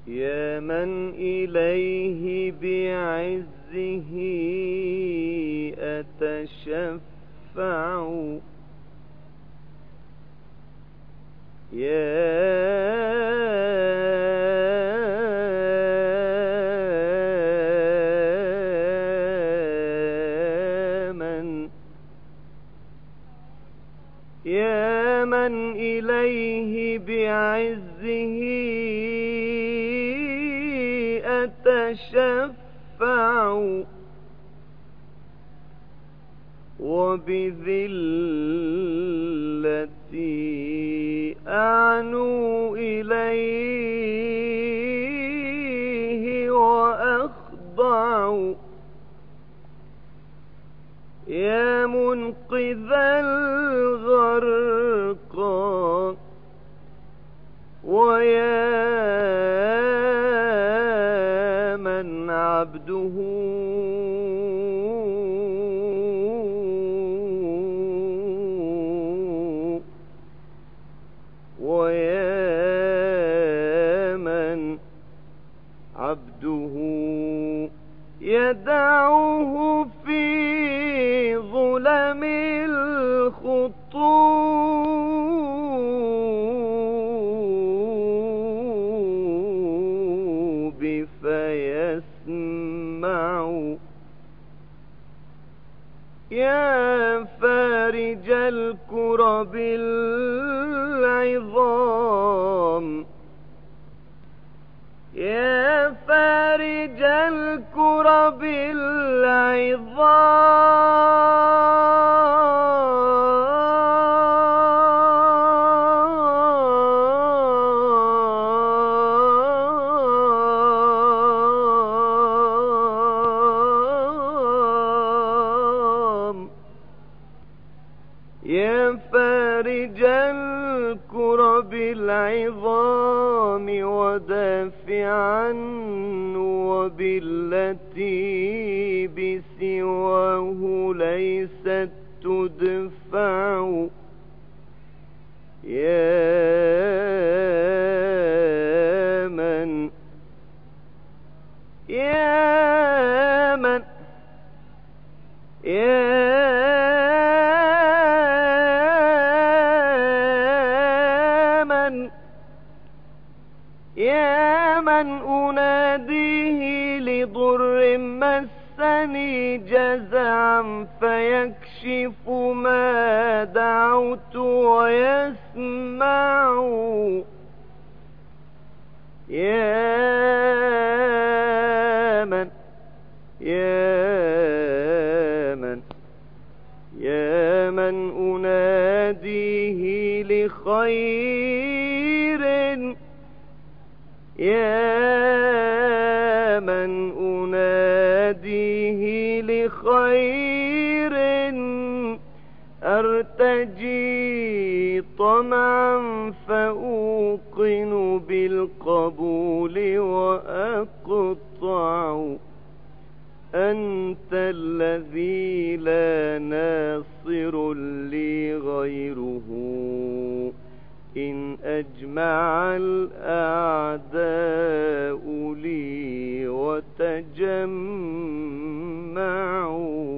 يا من إليه بعزه أتشفع، يا من إليه بعزه أتشفع، وبذلتي أعنو إليه وأخضع، يا منقذ الغرقى، ويا من عبده يدعوه في ظلم الخطوب فيسمع، يا فارج الكرب العظام، يا فارج الكرب العظام، يا فارج الكرب العظام، ودافعا وبالتي بسواه ليست تدفع، يا من يا من أناديه لضر مسني جزعا فيكشف ما دعوت ويسمع، يا من أناديه لخير، يا من أناديه لخير، أرتجي طمعا فأوقن بالقبول وأقطع، أنت الذي لا ناصر لي غيره، إن أجمع الأعداء لي وتجمعوا.